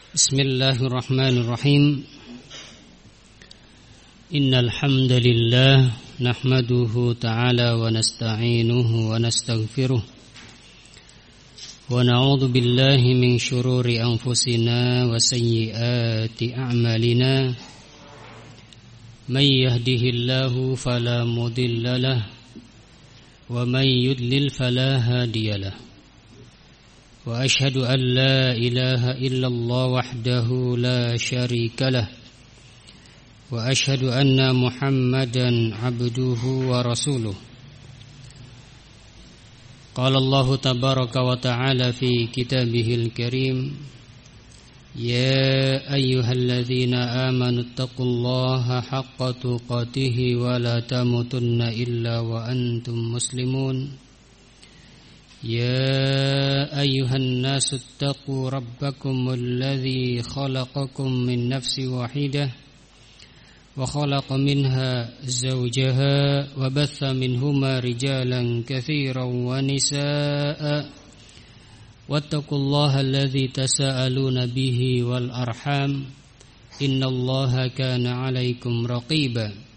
Bismillahirrahmanirrahim. Innal hamdalillah nahmaduhu ta'ala wa nasta'inuhu wa nastaghfiruh wa na'udzu billahi min shururi anfusina wa sayyiati a'malina. May yahdihillahu fala mudilla lahu wa may yudlil fala hadiyalah. Wa ashhadu an la ilaha illallah wahdahu la syarika lah. Wa ashhadu anna Muhammadan abduhu wa rasuluh. Qala Allah tabaraka wa ta'ala fi kitabihil karim, ya ayyuhalladzina amanu taqullaha haqqa tuqatih wa la tamutunna illa wa antum muslimun. يا أيها الناس اتقوا ربكم الذي خلقكم من نفس واحدة وخلق منها زوجها وبث منهما رجالا كثيرا ونساء واتقوا الله الذي تساءلون به والأرحام إن الله كان عليكم رقيبا.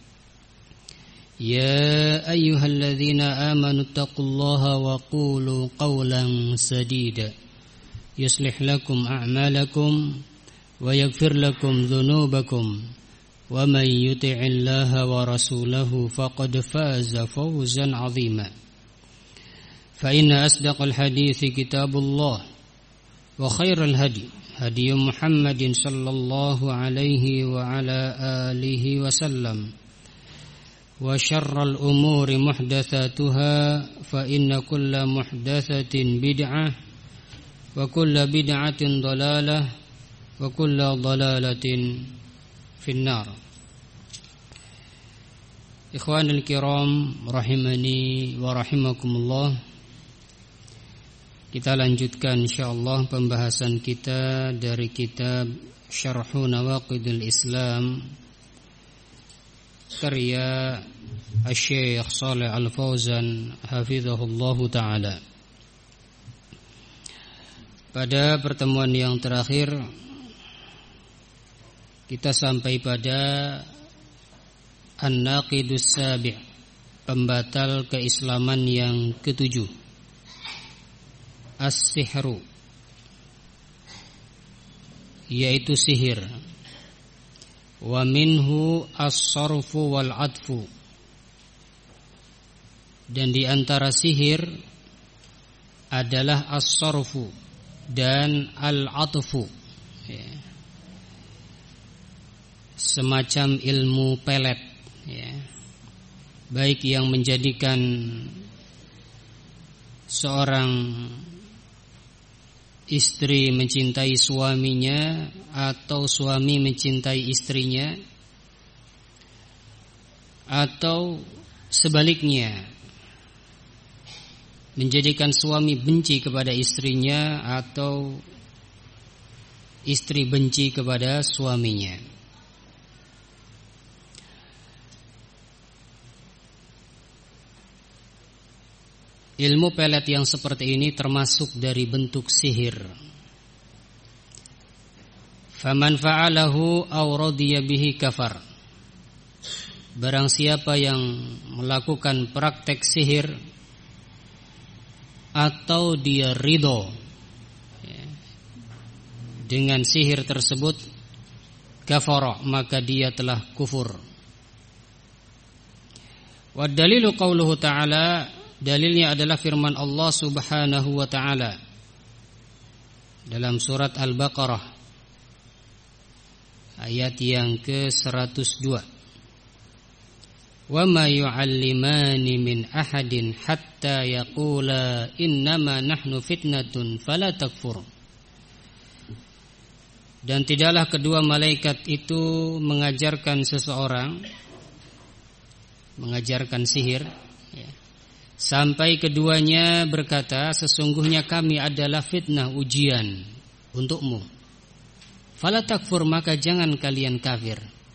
يا أيها الذين آمنوا اتقوا الله وقولوا قولا سديدا يصلح لكم أعمالكم ويغفر لكم ذنوبكم ومن يطع الله ورسوله فقد فاز فوزا عظيما. فإن أصدق الحديث كتاب الله وخير الهدي هدي محمد صلى الله عليه وعلى آله وسلم وشر الأمور محدثاتها فإن كل محدثة بدعة وكل بدعة ضلالة وكل ضلالة في النار. Ikhwanul kiram rahimani wa rahimakumullah. Kita lanjutkan insyaallah pembahasan kita dari kitab Syarhu Nawaqidil Islam karya Syekh Shalih Al-Fauzan hafizahullahu ta'ala. Pada pertemuan yang terakhir kita sampai pada An-Naqidus Sabi', pembatal keislaman yang ketujuh, As-Sihru, yaitu sihir. Wa minhu as-sarfu wal adfu, dan di antara sihir adalah as-sarfu dan al-adfu, ya. Semacam ilmu pelet, ya. Baik yang menjadikan seorang istri mencintai suaminya atau suami mencintai istrinya, atau sebaliknya menjadikan suami benci kepada istrinya atau istri benci kepada suaminya. Ilmu pelet yang seperti ini termasuk dari bentuk sihir. Faman fa'alahu aw radiya bihi kafar. Barang siapa yang melakukan praktek sihir atau dia ridho dengan sihir tersebut, kafara, maka dia telah kufur. Wa dalilu qauluhu ta'ala, dalilnya adalah firman Allah Subhanahu wa ta'ala dalam surat Al-Baqarah ayat yang ke-102. Wa ma yu'allimani min ahadin hatta yaqula innama nahnu fitnatun fala takfur. Dan tidaklah kedua malaikat itu mengajarkan seseorang, mengajarkan sihir, ya, sampai keduanya berkata, sesungguhnya kami adalah fitnah, ujian untukmu. Fala takfur, maka jangan kalian kafir.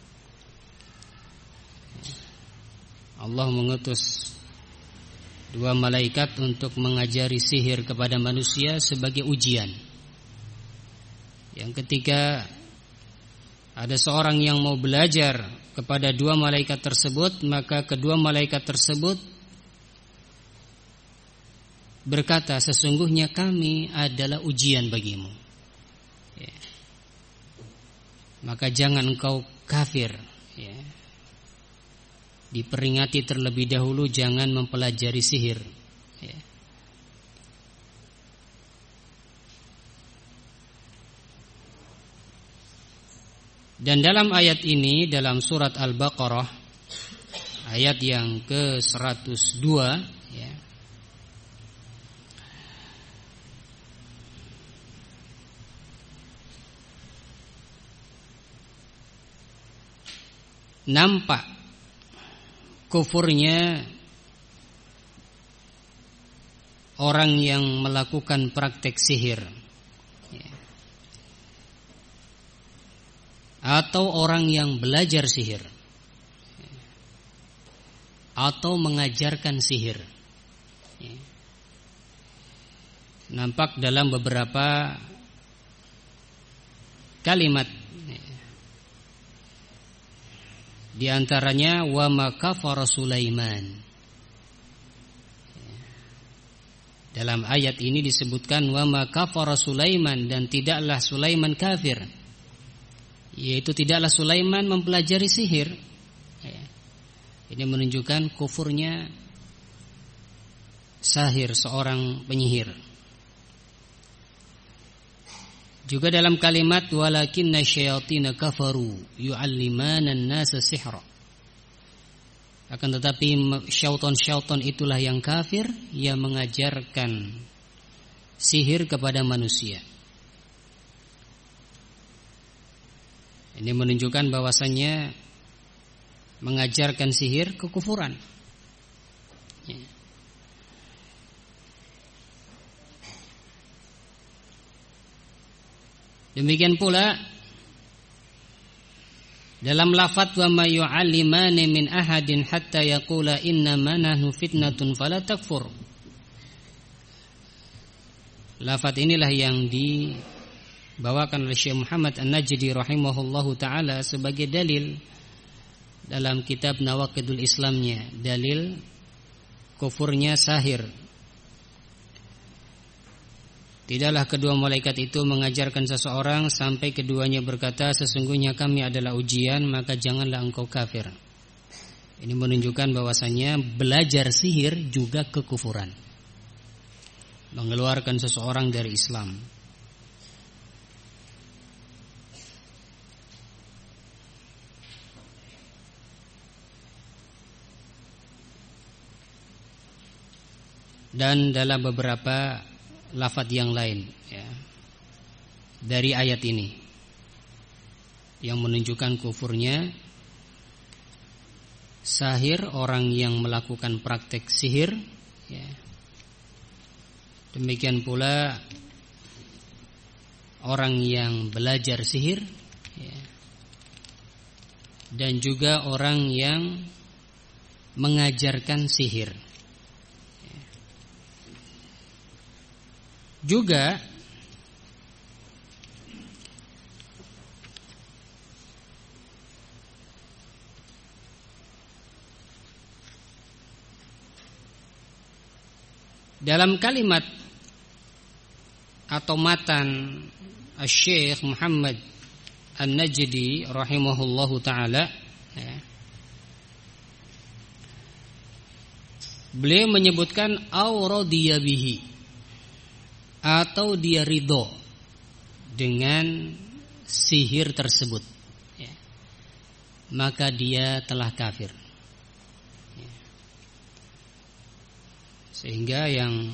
Allah mengutus dua malaikat untuk mengajari sihir kepada manusia sebagai ujian. Yang ketiga, ada seorang yang mau belajar kepada dua malaikat tersebut, maka kedua malaikat tersebut berkata, sesungguhnya kami adalah ujian bagimu. Ya. Maka jangan engkau kafir. Ya. Diperingati terlebih dahulu jangan mempelajari sihir. Ya. Dan dalam ayat ini, dalam surat Al-Baqarah ayat yang ke-102, ya, nampak kufurnya orang yang melakukan praktek sihir, ya, atau orang yang belajar sihir, ya, atau mengajarkan sihir, ya. Nampak dalam beberapa kalimat, di antaranya wa ma kafara Sulaiman. Dalam ayat ini disebutkan wa ma kafara Sulaiman, dan tidaklah Sulaiman kafir, yaitu tidaklah Sulaiman mempelajari sihir. Ini menunjukkan kufurnya sahir, seorang penyihir. Juga dalam kalimat walakinna syayatina kafaru yu'allimana an-nasa sihra. Akan tetapi syaitan itulah yang kafir, yang mengajarkan sihir kepada manusia. Ini menunjukkan bahwasannya mengajarkan sihir kekufuran. Ya. Demikian pula dalam lafaz wa ma yu'allimani min ahadin hatta yaqula innama nahnu fitnatun fala takfur. Lafaz inilah yang dibawakan oleh Syekh Muhammad An-Najdi rahimahullahu taala sebagai dalil dalam kitab Nawaqidul Islamnya, dalil kufurnya sahir. Tidaklah kedua malaikat itu mengajarkan seseorang sampai keduanya berkata, sesungguhnya kami adalah ujian, maka janganlah engkau kafir. Ini menunjukkan bahwasannya belajar sihir juga kekufuran, mengeluarkan seseorang dari Islam. Dan dalam beberapa lafaz yang lain, ya, dari ayat ini yang menunjukkan kufurnya sahir, orang yang melakukan praktek sihir, ya. Demikian pula orang yang belajar sihir, ya, dan juga orang yang mengajarkan sihir. Juga dalam kalimat atau matan Syekh Muhammad An-Najdi rahimahullahu taala, ya, beliau menyebutkan auradiya bihi, atau dia ridho dengan sihir tersebut, ya, maka dia telah kafir, ya. Sehingga yang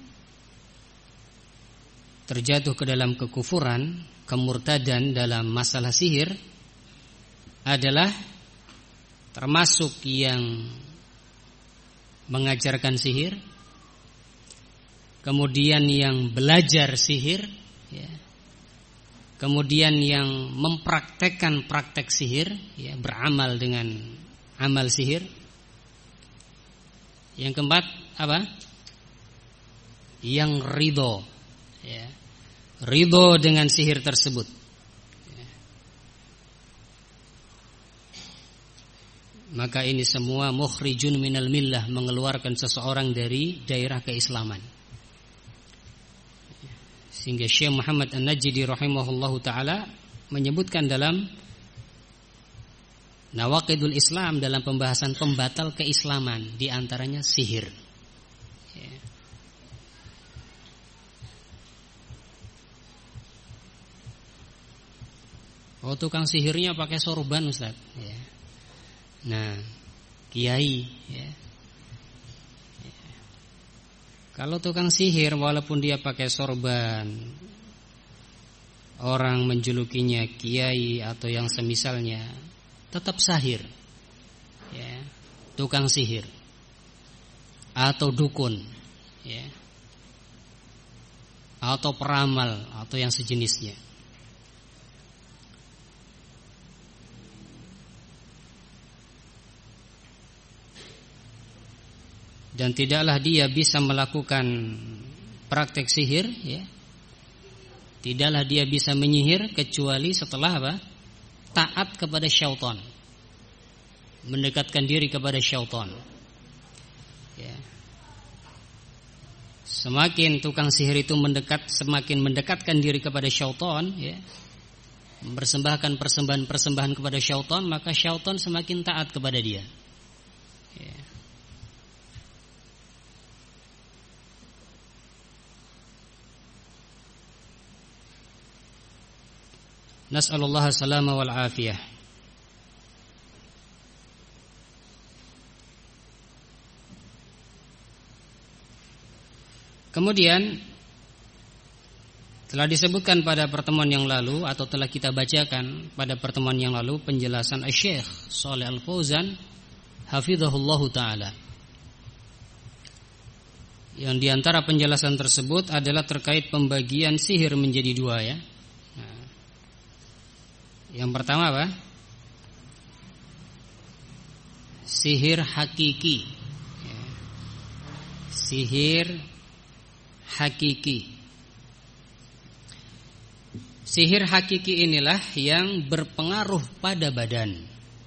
terjatuh ke dalam kekufuran, kemurtadan dalam masalah sihir adalah termasuk yang mengajarkan sihir, kemudian yang belajar sihir, ya, kemudian yang mempraktekkan praktek sihir, ya, beramal dengan amal sihir. Yang keempat apa? Yang ridho, ya, ridho dengan sihir tersebut. maka ini semua mukhrijun minal millah, mengeluarkan seseorang dari daerah keislaman. Sehingga Syekh Muhammad An-Najdi rahimahullahu taala menyebutkan dalam Nawaqidul Islam, dalam pembahasan pembatal keislaman, di antaranya sihir. Oh, tukang sihirnya pakai sorban, Ustaz. Ya. Nah, kiai. Ya. Ya. Kalau tukang sihir, walaupun dia pakai sorban, orang menjulukinya kiai atau yang semisalnya, tetap sahir. Ya. Tukang sihir atau dukun, ya. Atau peramal atau yang sejenisnya. Dan tidaklah dia bisa melakukan praktek sihir, ya. Tidaklah dia bisa menyihir kecuali setelah apa? Taat kepada syaitan, mendekatkan diri kepada syaitan. Ya. Semakin tukang sihir itu semakin mendekatkan diri kepada syaitan, ya, mempersembahkan persembahan-persembahan kepada syaitan, maka syaitan semakin taat kepada dia. Ya. Nas'alullah salama wal afiyah. Kemudian telah disebutkan pada pertemuan yang lalu, atau telah kita bacakan pada pertemuan yang lalu, penjelasan Syekh Shalih Al-Fauzan hafizahullahu taala. Yang diantara penjelasan tersebut adalah terkait pembagian sihir menjadi dua, ya. Yang pertama apa? Sihir hakiki. Sihir hakiki. Sihir hakiki inilah yang berpengaruh pada badan.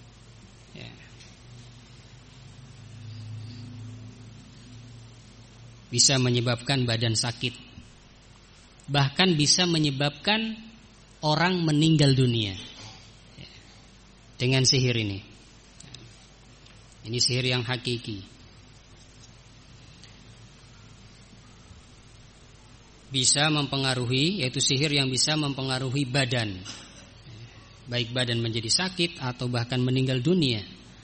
Bisa menyebabkan badan sakit. Bahkan bisa menyebabkan orang meninggal dunia. Dengan sihir ini. Ini sihir yang hakiki. Bisa mempengaruhi, yaitu sihir yang bisa mempengaruhi badan. Baik badan menjadi sakit atau bahkan meninggal dunia.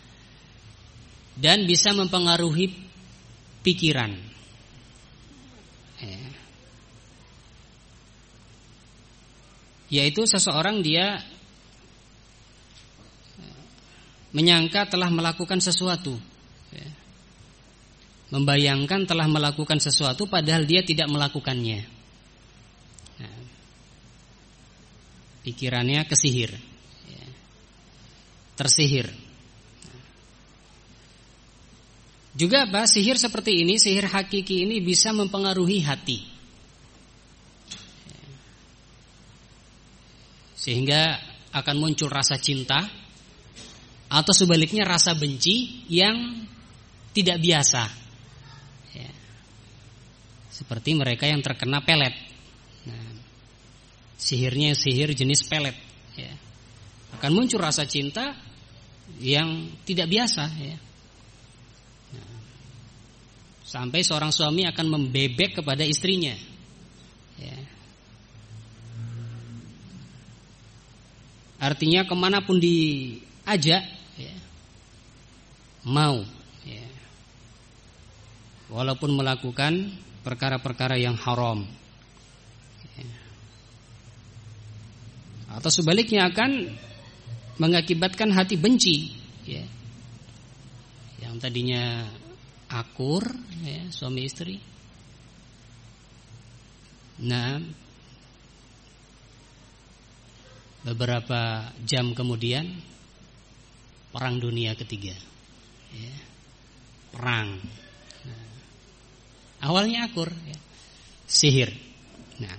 Dan bisa mempengaruhi pikiran. Yaitu seseorang dia menyangka telah melakukan sesuatu, ya. Membayangkan telah melakukan sesuatu padahal dia tidak melakukannya. Nah, pikirannya kesihir, ya. Tersihir. Juga apa? Sihir seperti ini, sihir hakiki ini bisa mempengaruhi hati, sehingga akan muncul rasa cinta, atau sebaliknya rasa benci yang tidak biasa, ya. Seperti mereka yang terkena pelet. Nah, sihirnya sihir jenis pelet, ya. Akan muncul rasa cinta yang tidak biasa, ya. Nah, sampai seorang suami akan membebek kepada istrinya, ya. Artinya kemanapun diajak, ya, mau, ya. Walaupun melakukan perkara-perkara yang haram, ya. Atau sebaliknya akan mengakibatkan hati benci, ya. Yang tadinya akur, ya, suami istri, nah beberapa jam kemudian Perang Dunia Ketiga, ya. Perang. Nah, awalnya akur, ya. Sihir. Nah,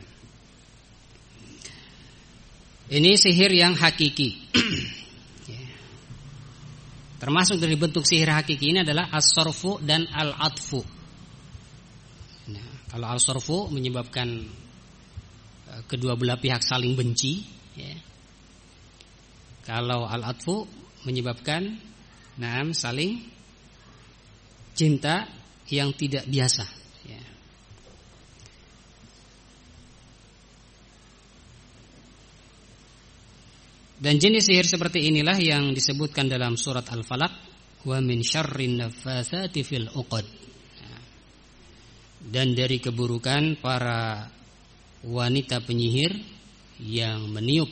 ini sihir yang hakiki. Ya. Termasuk dari bentuk sihir hakiki ini adalah as-sarfu dan al-atfu. Nah, kalau al-sarfu menyebabkan kedua belah pihak saling benci, ya. Kalau al-atfu menyebabkan saling cinta yang tidak biasa, ya. Dan jenis sihir seperti inilah yang disebutkan dalam surat Al-Falaq, wa min syarrin naffatsati fil 'uqad. Dan dari keburukan para wanita penyihir yang meniup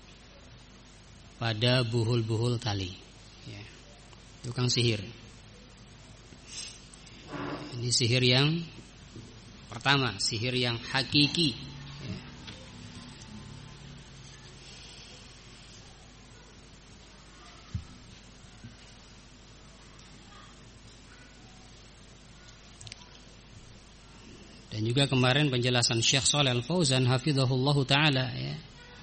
pada buhul-buhul tali, ya. Tukang sihir. Ini sihir yang pertama, sihir yang hakiki. Dan juga kemarin penjelasan Syekh Shalih Al-Fauzan hafizahullahu taala, ya.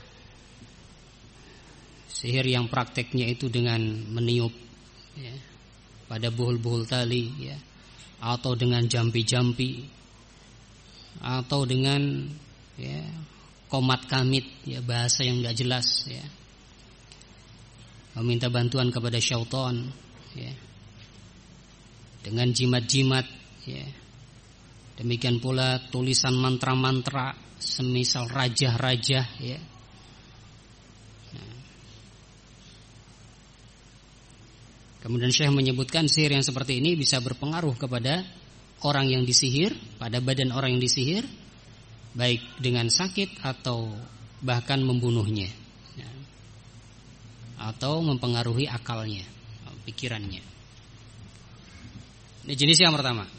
Sihir yang prakteknya itu dengan meniup, ya, pada buhul-buhul tali, ya, atau dengan jampi-jampi, atau dengan, ya, komat kamit, ya, bahasa yang enggak jelas, ya. Meminta bantuan kepada syaitan, ya. Dengan jimat-jimat, ya. Demikian pula tulisan mantra-mantra semisal rajah-rajah, ya. Kemudian Syekh menyebutkan sihir yang seperti ini bisa berpengaruh kepada orang yang disihir, pada badan orang yang disihir, baik dengan sakit atau bahkan membunuhnya, ya, atau mempengaruhi akalnya, pikirannya. Ini jenis yang pertama.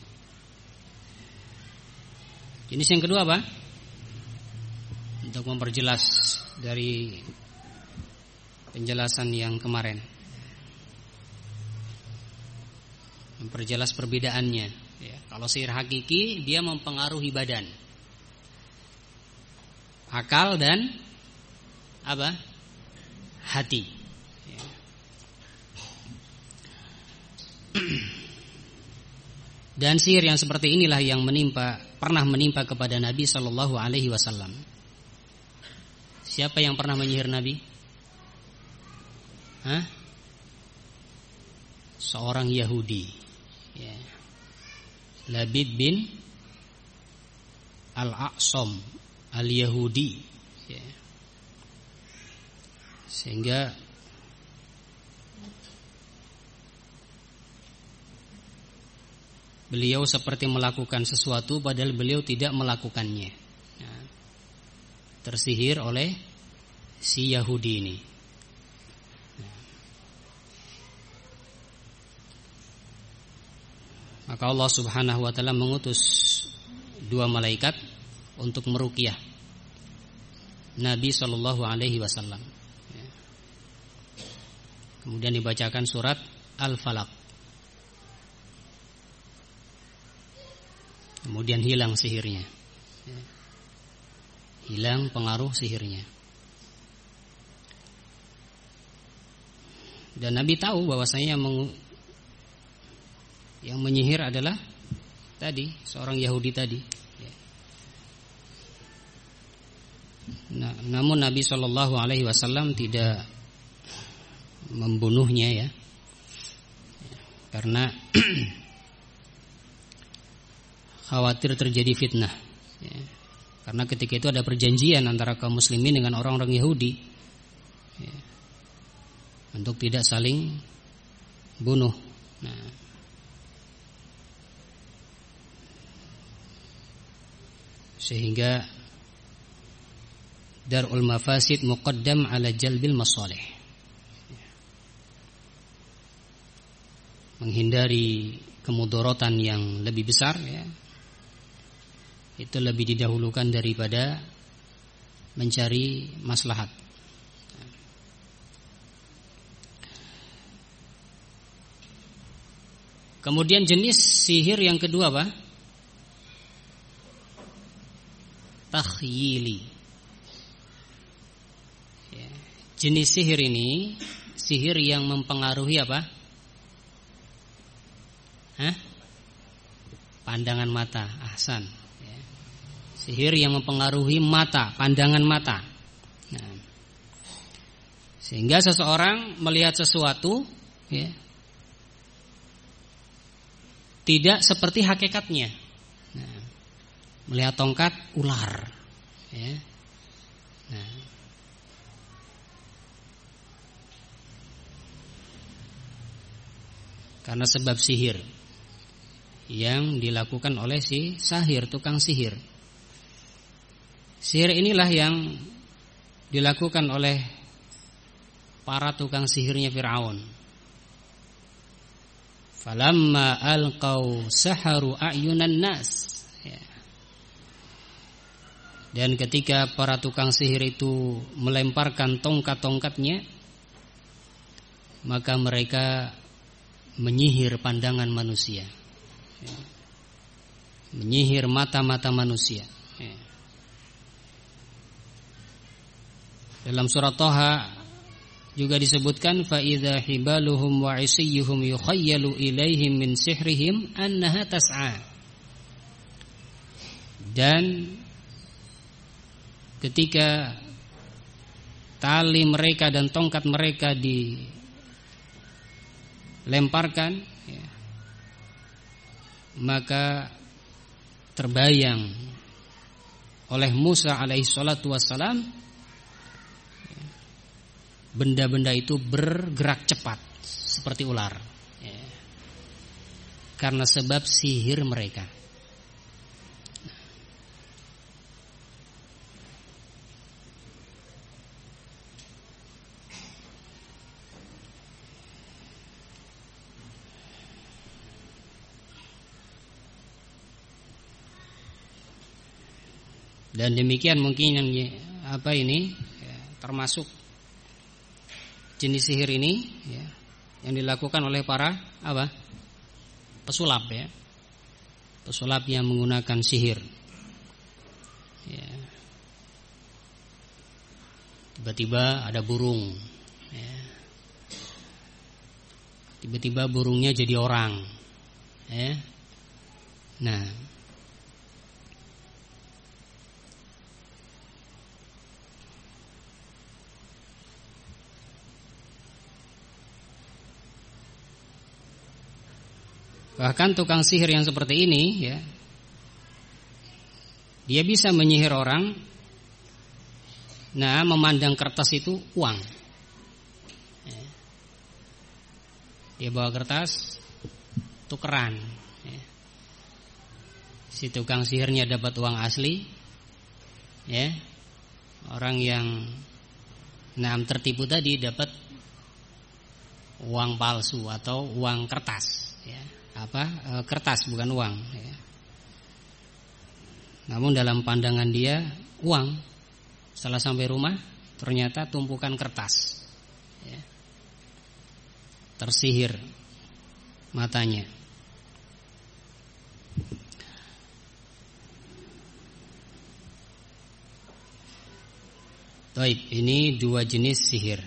Jenis yang kedua apa? Untuk memperjelas dari penjelasan yang kemarin, memperjelas perbedaannya, ya. Kalau sihir hakiki dia mempengaruhi badan, akal dan apa? Hati, ya. Dan sihir yang seperti inilah yang pernah menimpa kepada Nabi Shallallahu Alaihi Wasallam. Siapa yang pernah menyihir Nabi? Seorang Yahudi, ya. Labid bin Al-A'sam Al-Yahudi, ya. Sehingga beliau seperti melakukan sesuatu padahal beliau tidak melakukannya, ya. Tersihir oleh si Yahudi ini. Maka Allah Subhanahu wa taala mengutus 2 malaikat untuk meruqyah Nabi sallallahu alaihi wasallam. Kemudian dibacakan surat Al-Falaq. Kemudian hilang sihirnya. Hilang pengaruh sihirnya. Dan Nabi tahu bahwasanya yang menyihir adalah tadi seorang Yahudi tadi, ya. Namun Nabi Shallallahu Alaihi Wasallam tidak membunuhnya, ya, karena khawatir terjadi fitnah, ya. Karena ketika itu ada perjanjian antara kaum muslimin dengan orang-orang Yahudi, ya, untuk tidak saling bunuh. Nah, sehingga darul mafasid muqaddam ala jalbil masalih, menghindari kemudorotan yang lebih besar, ya, itu lebih didahulukan daripada mencari maslahat. Kemudian jenis sihir yang kedua apa? Takhyili, ya. Jenis sihir ini sihir yang mempengaruhi apa? Pandangan mata. Ahsan. Ya. Sihir yang mempengaruhi mata, pandangan mata. Nah, sehingga seseorang melihat sesuatu, ya, tidak seperti hakikatnya. Nah, melihat tongkat ular, ya. Nah, karena sebab sihir yang dilakukan oleh si sahir, tukang sihir. Sihir inilah yang dilakukan oleh para tukang sihirnya Fir'aun. Falamma alqaw saharu a'yunan nas. Ya. Dan ketika para tukang sihir itu melemparkan tongkat-tongkatnya, maka mereka menyihir pandangan manusia, ya. Menyihir mata-mata manusia, ya. Dalam surat Thaha juga disebutkan fa idza hibaluhum wa isiyuhum yukhayyalu ilaihim min sihrihim annaha tas'a. Dan ketika tali mereka dan tongkat mereka dilemparkan, ya, maka terbayang oleh Musa alaihi salatu wassalam, ya, benda-benda itu bergerak cepat seperti ular, ya, karena sebab sihir mereka. Dan demikian mungkin yang ya, termasuk jenis sihir ini, ya, yang dilakukan oleh para pesulap, ya, pesulap yang menggunakan sihir. Ya. Tiba-tiba ada burung, ya. Tiba-tiba burungnya jadi orang, ya. Nah, bahkan tukang sihir yang seperti ini, ya, dia bisa menyihir orang. Nah, memandang kertas itu uang, ya. Dia bawa kertas, tukeran, ya. Si tukang sihirnya dapat uang asli, ya. Orang yang tertipu tadi dapat uang palsu atau uang kertas, ya. Kertas bukan uang, ya. Namun dalam pandangan dia uang. Setelah sampai rumah ternyata tumpukan kertas, ya. Tersihir matanya. Baik, ini dua jenis sihir.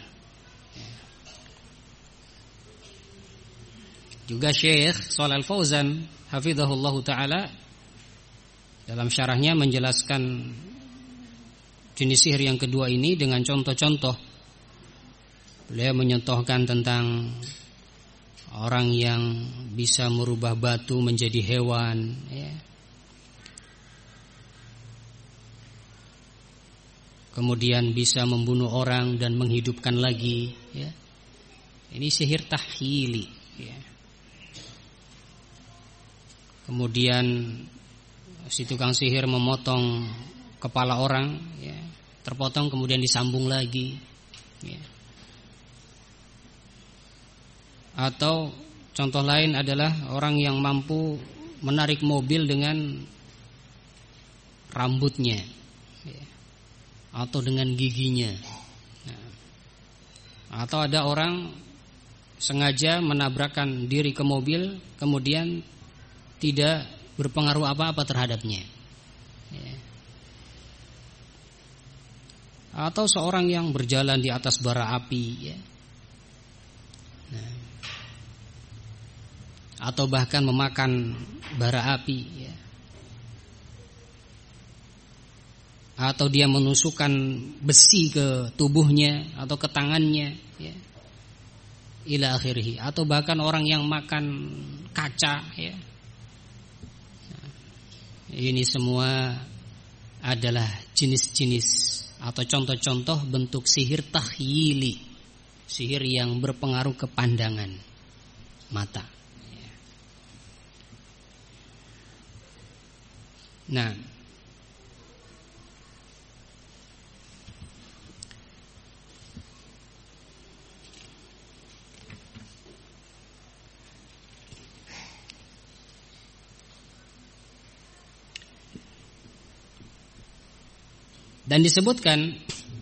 Juga Syekh Shalal Fauzan hafizahullahu taala dalam syarahnya menjelaskan jenis sihir yang kedua ini dengan contoh-contoh. Beliau menyontohkan tentang orang yang bisa merubah batu menjadi hewan, ya. Kemudian bisa membunuh orang dan menghidupkan lagi, ya. Ini sihir tahyili, ya. Kemudian si tukang sihir memotong kepala orang, ya, terpotong kemudian disambung lagi, ya. Atau contoh lain adalah orang yang mampu menarik mobil dengan rambutnya, ya, atau dengan giginya, nah, atau ada orang sengaja menabrakkan diri ke mobil kemudian tidak berpengaruh apa-apa terhadapnya, ya. Atau seorang yang berjalan di atas bara api, ya. Nah, atau bahkan memakan bara api, ya. Atau dia menusukkan besi ke tubuhnya atau ke tangannya, ya. Ila akhirih. Atau bahkan orang yang makan kaca, ya. Nah, ini semua adalah jenis-jenis atau contoh-contoh bentuk sihir takhyili, sihir yang berpengaruh ke pandangan mata, ya. Nah, dan disebutkan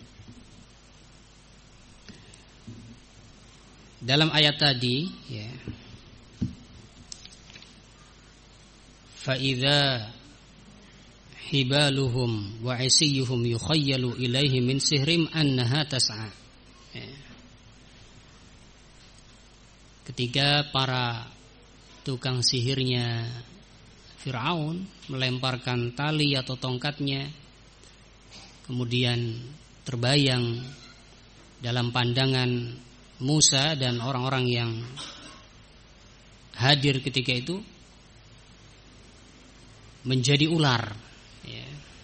dalam ayat tadi, ya, fa idza hibaluhum wa isiyuhum yukhayyalu ilaihi min sihrim annaha tas'a, ya. Ketika para tukang sihirnya Fir'aun melemparkan tali atau tongkatnya, kemudian terbayang dalam pandangan Musa dan orang-orang yang hadir ketika itu menjadi ular, ya.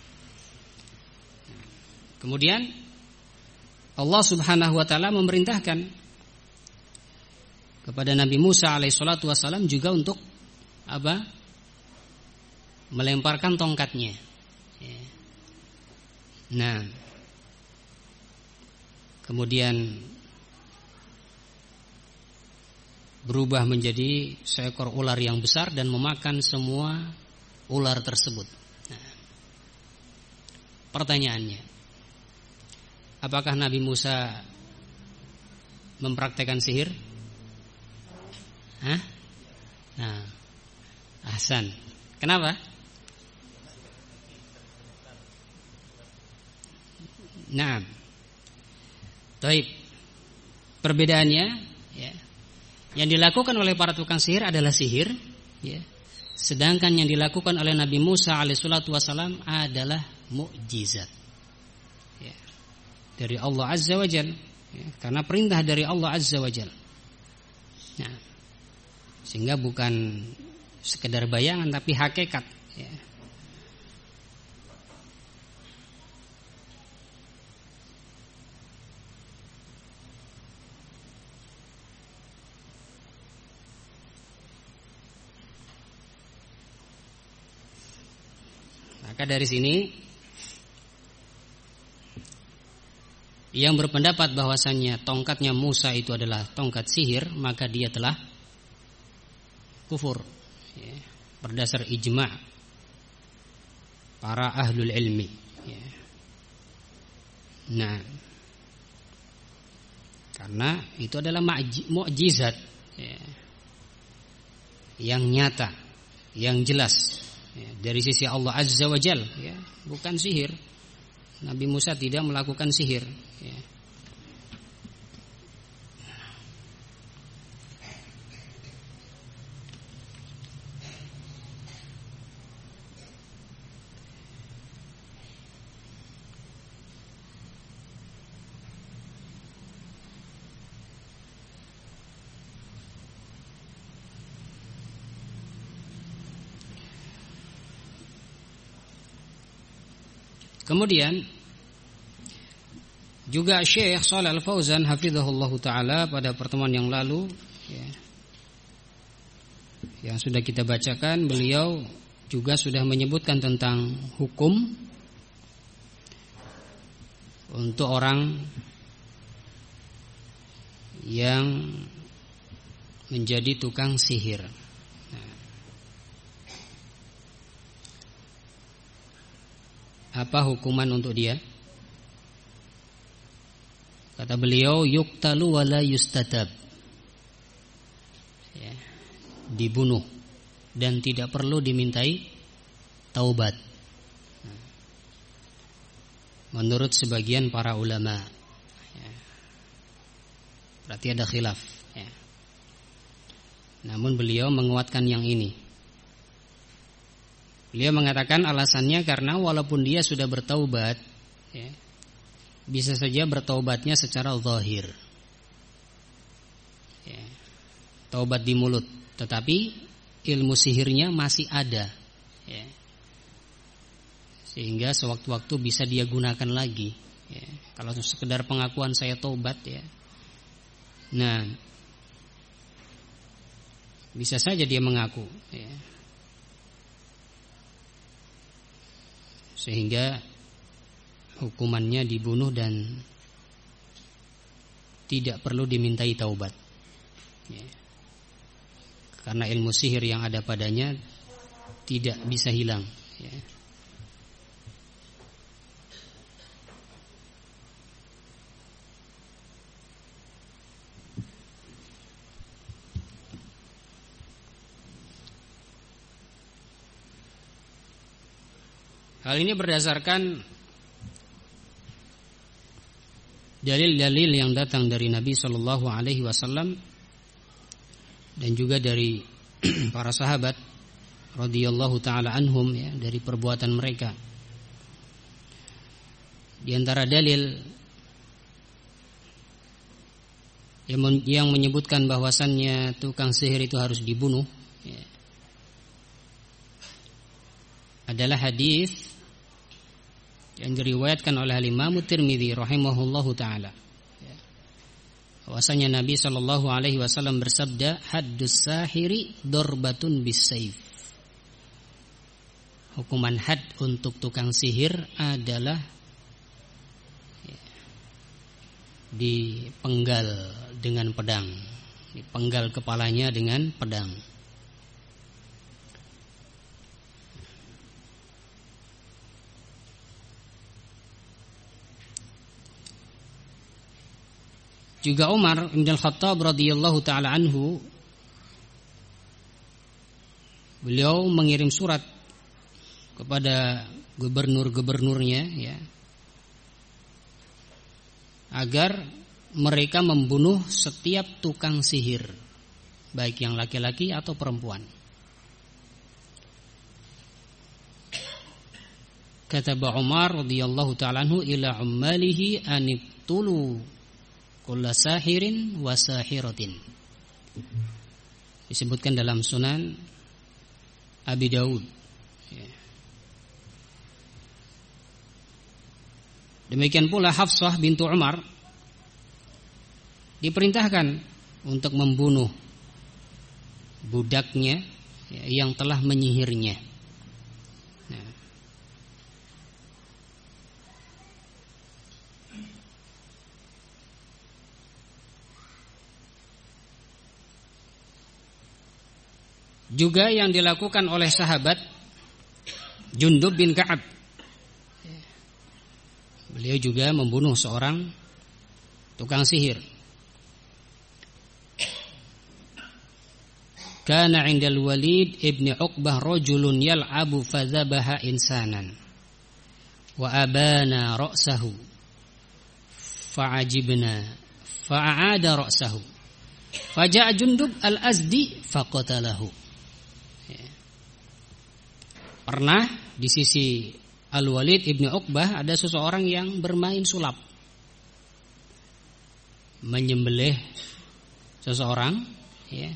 Kemudian Allah Subhanahu wa taala memerintahkan kepada Nabi Musa alaihissalatu wassalam juga untuk apa? Melemparkan tongkatnya, ya. Nah, kemudian berubah menjadi seekor ular yang besar dan memakan semua ular tersebut. Nah, pertanyaannya, apakah Nabi Musa mempraktekkan sihir? Hah? Nah, ahsan. Kenapa? Nah, baik. Perbedaannya, ya, yang dilakukan oleh para tukang sihir adalah sihir, ya. Sedangkan yang dilakukan oleh Nabi Musa alaihissalatu wassalam adalah mukjizat, ya, dari Allah Azza wa Jalla, ya, karena perintah dari Allah Azza wa Jalla. Nah, sehingga bukan sekedar bayangan tapi hakikat, ya. Maka dari sini yang berpendapat bahwasannya tongkatnya Musa itu adalah tongkat sihir, maka dia telah kufur, ya, berdasar ijma' para ahlul ilmi, ya. Nah, karena itu adalah mukjizat, ya, yang nyata, yang jelas, ya, dari sisi Allah Azza wa Jalla, ya, bukan sihir. Nabi Musa tidak melakukan sihir, ya. Kemudian juga Syekh Shalih Al-Fauzan hafizahullahu taala pada pertemuan yang lalu, ya, yang sudah kita bacakan, beliau juga sudah menyebutkan tentang hukum untuk orang yang menjadi tukang sihir. Apa hukuman untuk dia? Kata beliau, yuqtalu wala yustatab, ya, dibunuh dan tidak perlu dimintai taubat, menurut sebagian para ulama, ya. Berarti ada khilaf, ya. Namun beliau menguatkan yang ini. Beliau mengatakan alasannya karena walaupun dia sudah bertaubat, ya, bisa saja bertaubatnya secara zahir, ya, taubat di mulut, tetapi ilmu sihirnya masih ada, ya, sehingga sewaktu-waktu bisa dia gunakan lagi, ya. Kalau sekedar pengakuan saya taubat, ya, nah bisa saja dia mengaku, ya, sehingga hukumannya dibunuh dan tidak perlu dimintai taubat, ya, karena ilmu sihir yang ada padanya tidak bisa hilang, ya. Hal ini berdasarkan dalil-dalil yang datang dari Nabi Shallallahu Alaihi Wasallam dan juga dari para sahabat radhiyallahu taala anhum, ya, dari perbuatan mereka. Di antara dalil yang menyebutkan bahwasannya tukang sihir itu harus dibunuh, ya, adalah hadis yang diriwayatkan oleh Imam Tirmidzi rahimahullahu taala, ya, bahwasanya Nabi sallallahu alaihi wasallam bersabda, haddus sahiri darbatun bisayf. Hukuman had untuk tukang sihir adalah, ya, dipenggal dengan pedang, dipenggal kepalanya dengan pedang. Juga Umar bin Al-Khattab radhiyallahu taala anhu, beliau mengirim surat kepada gubernur-gubernurnya, ya, agar mereka membunuh setiap tukang sihir, baik yang laki-laki atau perempuan. Kata Umar radhiyallahu taala anhu ila ummalihi aniqtulu kulla sahirin wa sahiratin. Disebutkan dalam Sunan Abi Daud, ya. Demikian pula Hafsah bintu Umar diperintahkan untuk membunuh budaknya, ya, yang telah menyihirnya. Nah, juga yang dilakukan oleh sahabat Jundub bin Ka'ab, beliau juga membunuh seorang tukang sihir. Kana 'indal Walid ibni Uqbah rajulun yal'abu fadzabaha insanan wa abana ra'sahu fa'ajibna fa'aada ra'sahu faja'a Jundub al-Azdi faqatalahu. Pernah di sisi Al-Walid ibni Uqbah ada seseorang yang bermain sulap, menyembelih seseorang, ya,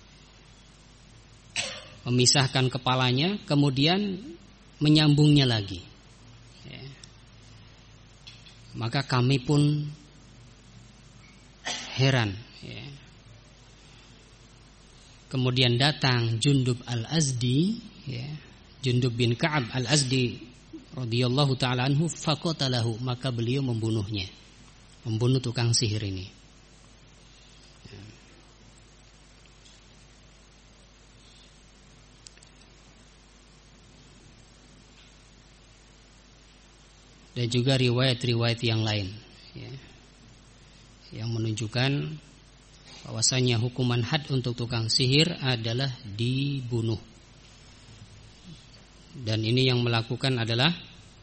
memisahkan kepalanya, kemudian menyambungnya lagi, ya. Maka kami pun heran, ya. Kemudian datang Jundub al-Azdi, ya, Jundub bin Ka'ab al-Azdi radhiyallahu ta'ala anhu, faqatalahu, maka beliau membunuhnya, membunuh tukang sihir ini. Dan juga riwayat-riwayat yang lain, ya, yang menunjukkan bahwasanya hukuman had untuk tukang sihir adalah dibunuh. Dan ini yang melakukan adalah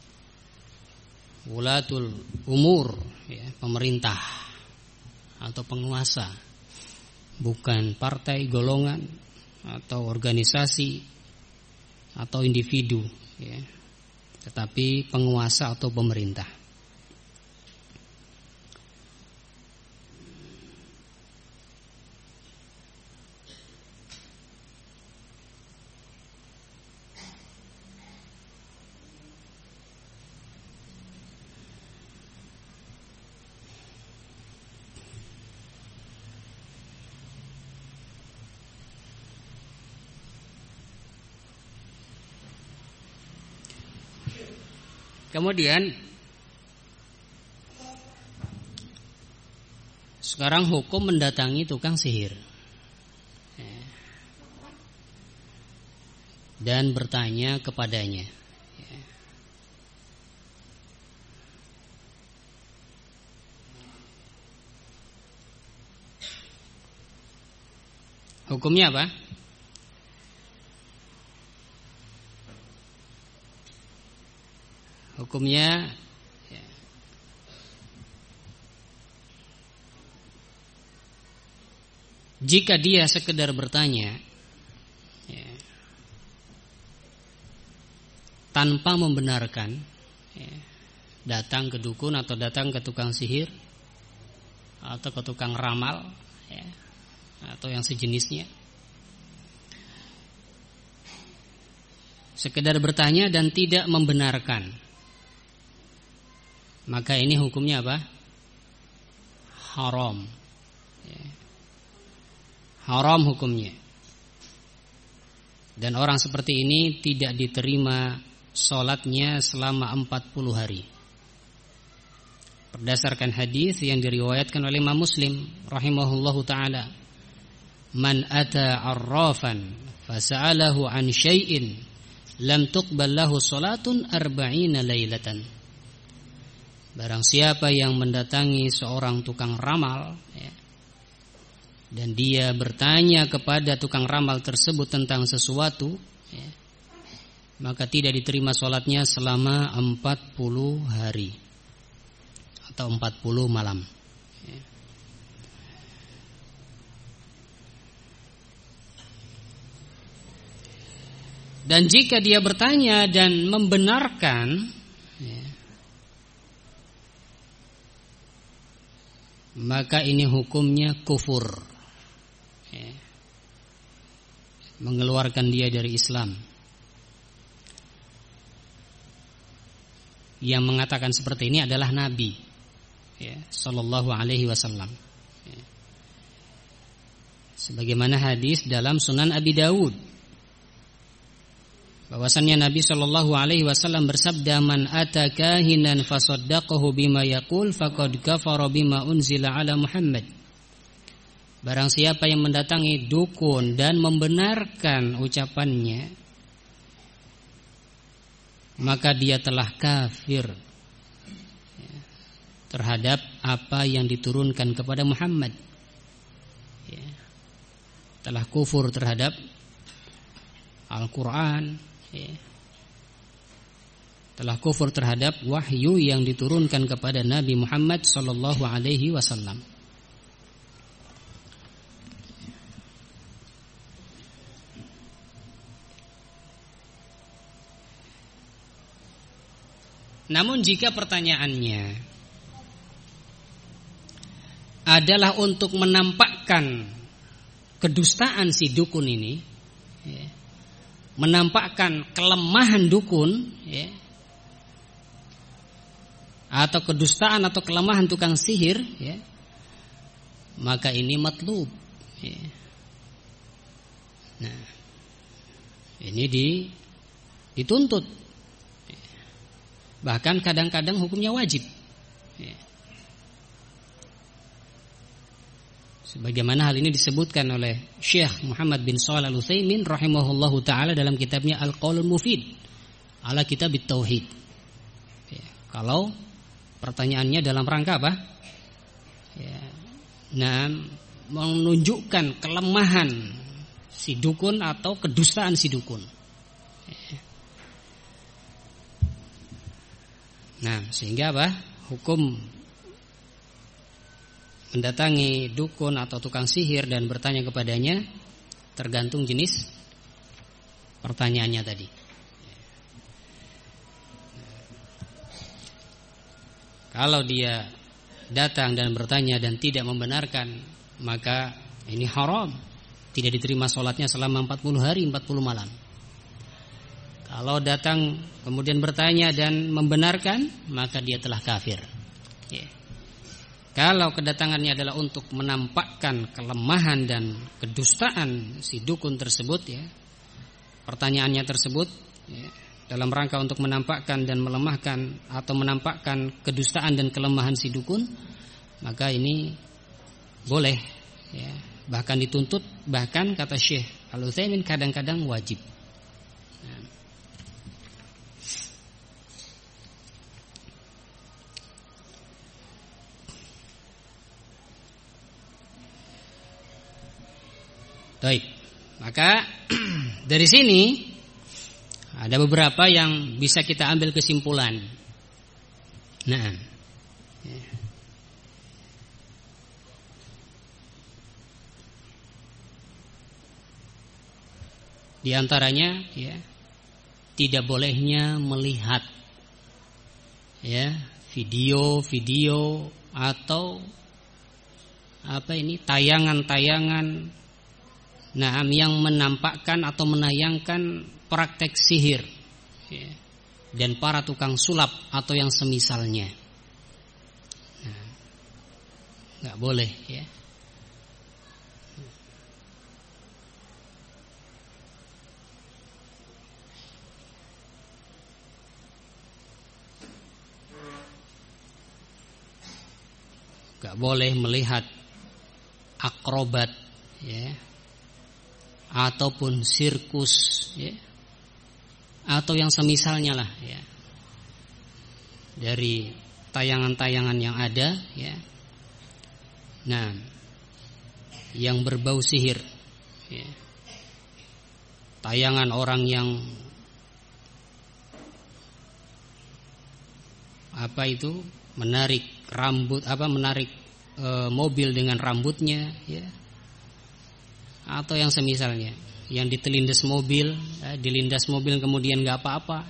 wulatul umur, ya, pemerintah atau penguasa. bukan partai, golongan, atau organisasi, atau individu, ya, tetapi penguasa atau pemerintah. Kemudian sekarang hukum mendatangi tukang sihir dan bertanya kepadanya. Hukumnya apa? Hukumnya jika dia sekedar bertanya tanpa membenarkan, datang ke dukun atau datang ke tukang sihir atau ke tukang ramal, atau yang sejenisnya, sekedar bertanya dan tidak membenarkan, maka ini hukumnya apa? Haram. Haram hukumnya. Dan orang seperti ini tidak diterima sholatnya selama 40 hari. Berdasarkan hadis yang diriwayatkan oleh Imam Muslim rahimahullahu ta'ala, man ata arrafan fasa'alahu an syai'in lam tuqbal lahu sholatun 40 lailatan. Barang siapa yang mendatangi seorang tukang ramal, dan dia bertanya kepada tukang ramal tersebut tentang sesuatu, maka tidak diterima sholatnya selama 40 hari atau 40 malam. Dan jika dia bertanya dan membenarkan, maka ini hukumnya kufur, mengeluarkan dia dari Islam. Yang mengatakan seperti ini adalah Nabi, Sallallahu Alaihi Wasallam. Sebagaimana hadis dalam Sunan Abi Dawud, bahwasannya Nabi Sallallahu Alaihi Wasallam bersabda, man ata kahinan fasaddaqahu bima yaqul faqad kafara bima unzila ala Muhammad. Barang siapa yang mendatangi dukun dan membenarkan ucapannya, maka dia telah kafir terhadap apa yang diturunkan kepada Muhammad, telah kufur terhadap Al-Quran, telah kufur terhadap wahyu yang diturunkan kepada Nabi Muhammad sallallahu alaihi wasallam. Namun jika pertanyaannya adalah untuk menampakkan kedustaan si dukun ini, menampakkan kelemahan dukun, atau kedustaan atau kelemahan tukang sihir, maka ini matlub. Nah, ini dituntut. Bahkan kadang-kadang hukumnya wajib, sebagaimana hal ini disebutkan oleh Syekh Muhammad bin Shalih Al-Utsaimin rahimahullahu ta'ala dalam kitabnya Al-Qaulul Mufid ala Kitab Tauhid. Kalau pertanyaannya dalam rangka apa? Nah, menunjukkan kelemahan si dukun atau kedustaan si dukun. Nah, sehingga apa? Hukum mendatangi dukun atau tukang sihir dan bertanya kepadanya, tergantung jenis pertanyaannya tadi. Kalau dia datang dan bertanya dan tidak membenarkan, maka ini haram, tidak diterima sholatnya selama 40 hari 40 malam. Kalau datang kemudian bertanya dan membenarkan, maka dia telah kafir. Kalau kedatangannya adalah untuk menampakkan kelemahan dan kedustaan si dukun tersebut, pertanyaannya tersebut dalam rangka untuk menampakkan dan melemahkan atau menampakkan kedustaan dan kelemahan si dukun, maka ini boleh, bahkan dituntut, bahkan kata Syekh Al-Utsaimin kadang-kadang wajib. Baik, maka dari sini ada beberapa yang bisa kita ambil kesimpulan. Nah, di antaranya tidak bolehnya melihat video-video atau tayangan-tayangan yang menampakkan atau menayangkan praktek sihir dan para tukang sulap atau yang semisalnya. Nggak boleh, nggak boleh melihat akrobat, ataupun sirkus, atau yang semisalnya lah, dari tayangan-tayangan yang ada, Nah, yang berbau sihir, tayangan orang yang menarik rambut, menarik mobil dengan rambutnya, atau yang semisalnya, yang ditelindas mobil, dilindas mobil kemudian nggak apa-apa,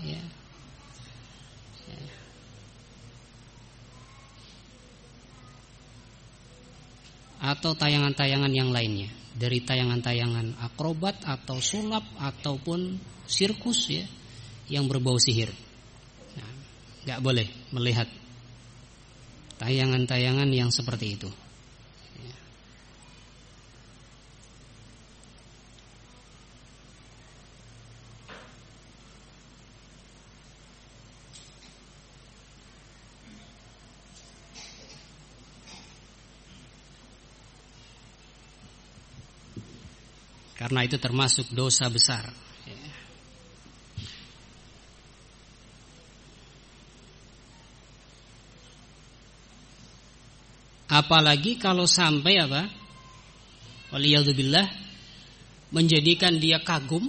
atau tayangan-tayangan yang lainnya dari tayangan-tayangan akrobat atau sulap ataupun sirkus, yang berbau sihir. Nah, nggak boleh melihat tayangan-tayangan yang seperti itu. Karena itu termasuk dosa besar. Apalagi kalau sampai waliyadzubillah, menjadikan dia kagum,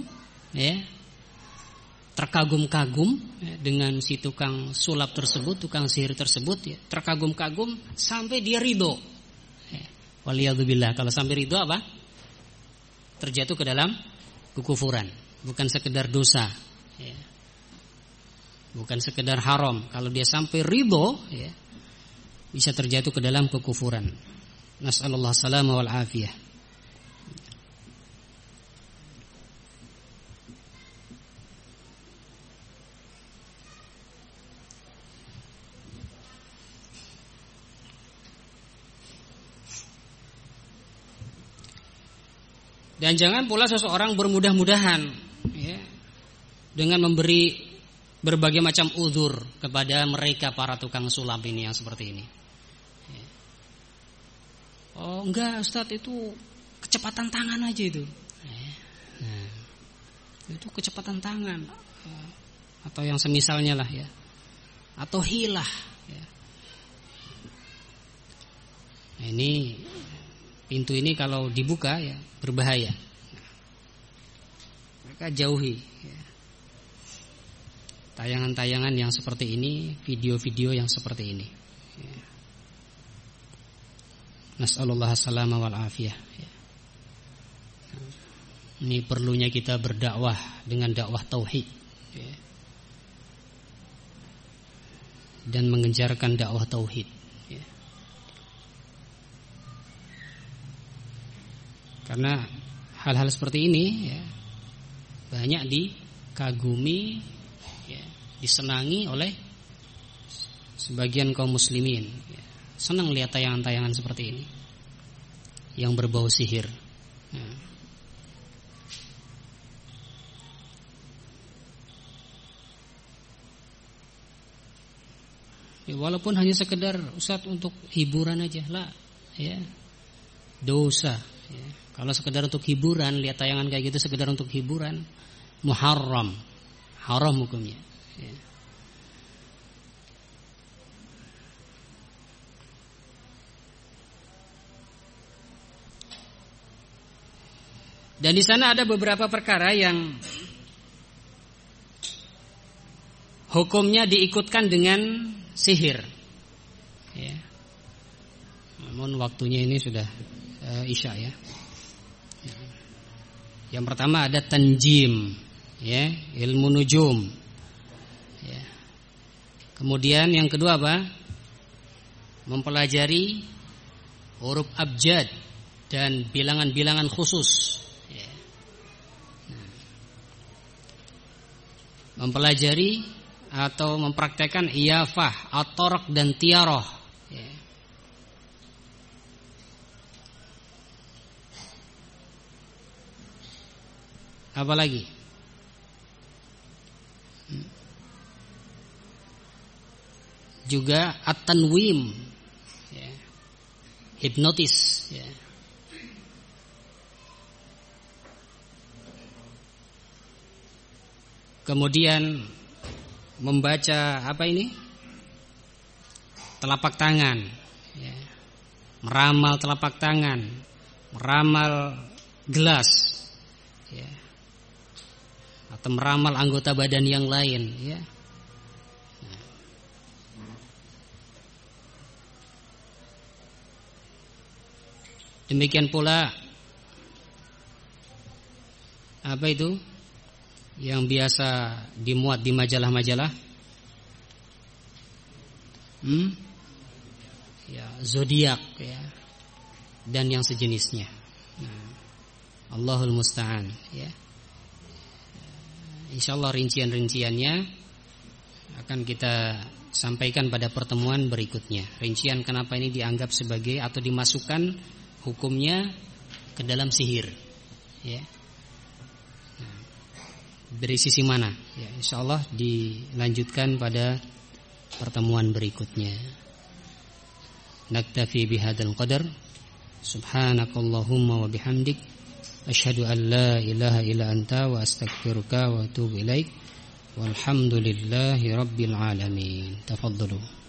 terkagum-kagum dengan si tukang sulap tersebut, tukang sihir tersebut, terkagum-kagum sampai dia ridho. Waliyadzubillah, kalau sampai ridho terjatuh ke dalam kekufuran, bukan sekedar dosa, bukan sekedar haram. Kalau dia sampai ridho, bisa terjatuh ke dalam kekufuran. Nas'alullah salama wal afiyah. Dan jangan pula seseorang bermudah-mudahan dengan memberi berbagai macam uzur kepada mereka para tukang sulap ini yang seperti ini. Oh enggak Ustaz, itu kecepatan tangan aja itu. Nah, itu kecepatan tangan atau yang semisalnya lah, atau hilah. Nah, ini pintu ini kalau dibuka berbahaya. Mereka jauhi tayangan-tayangan yang seperti ini, video-video yang seperti ini. Nas'alullah salama wal afiyah. Ini perlunya kita berdakwah dengan dakwah tauhid, dan mengejarkan dakwah tauhid. Karena hal-hal seperti ini banyak dikagumi, disenangi oleh sebagian kaum muslimin. Senang lihat tayangan-tayangan seperti ini yang berbau sihir. Walaupun hanya sekedar Ustaz untuk hiburan aja lah, dosa. Kalau sekedar untuk hiburan, lihat tayangan kayak gitu sekedar untuk hiburan, muharram, haram hukumnya. Dan di sana ada beberapa perkara yang hukumnya diikutkan dengan sihir. Namun waktunya ini sudah isya ya. Yang pertama ada tanjim, ilmu nujum. Kemudian yang kedua apa? Mempelajari huruf abjad dan bilangan-bilangan khusus. Mempelajari atau mempraktekkan iyafah, at-tarq dan tiarah. Apa lagi? Juga at-tanwim, hipnotis. Kemudian membaca apa ini? Telapak tangan, meramal telapak tangan, meramal gelas, atau meramal anggota badan yang lain, Demikian pula apa itu? Yang biasa dimuat di majalah-majalah, zodiak, dan yang sejenisnya. Allahul musta'an. Insyaallah rincian-rinciannya akan kita sampaikan pada pertemuan berikutnya. Rincian kenapa ini dianggap sebagai atau dimasukkan hukumnya ke dalam sihir, dari sisi mana? Insyaallah dilanjutkan pada pertemuan berikutnya. Naktafi bihadzal qadar. Subhanakallahumma wa bihamdik, asyhadu an la ilaha illa anta wa astaghfiruka wa atubu ilaik. Walhamdulillahi rabbil alamin. Tafadhalu.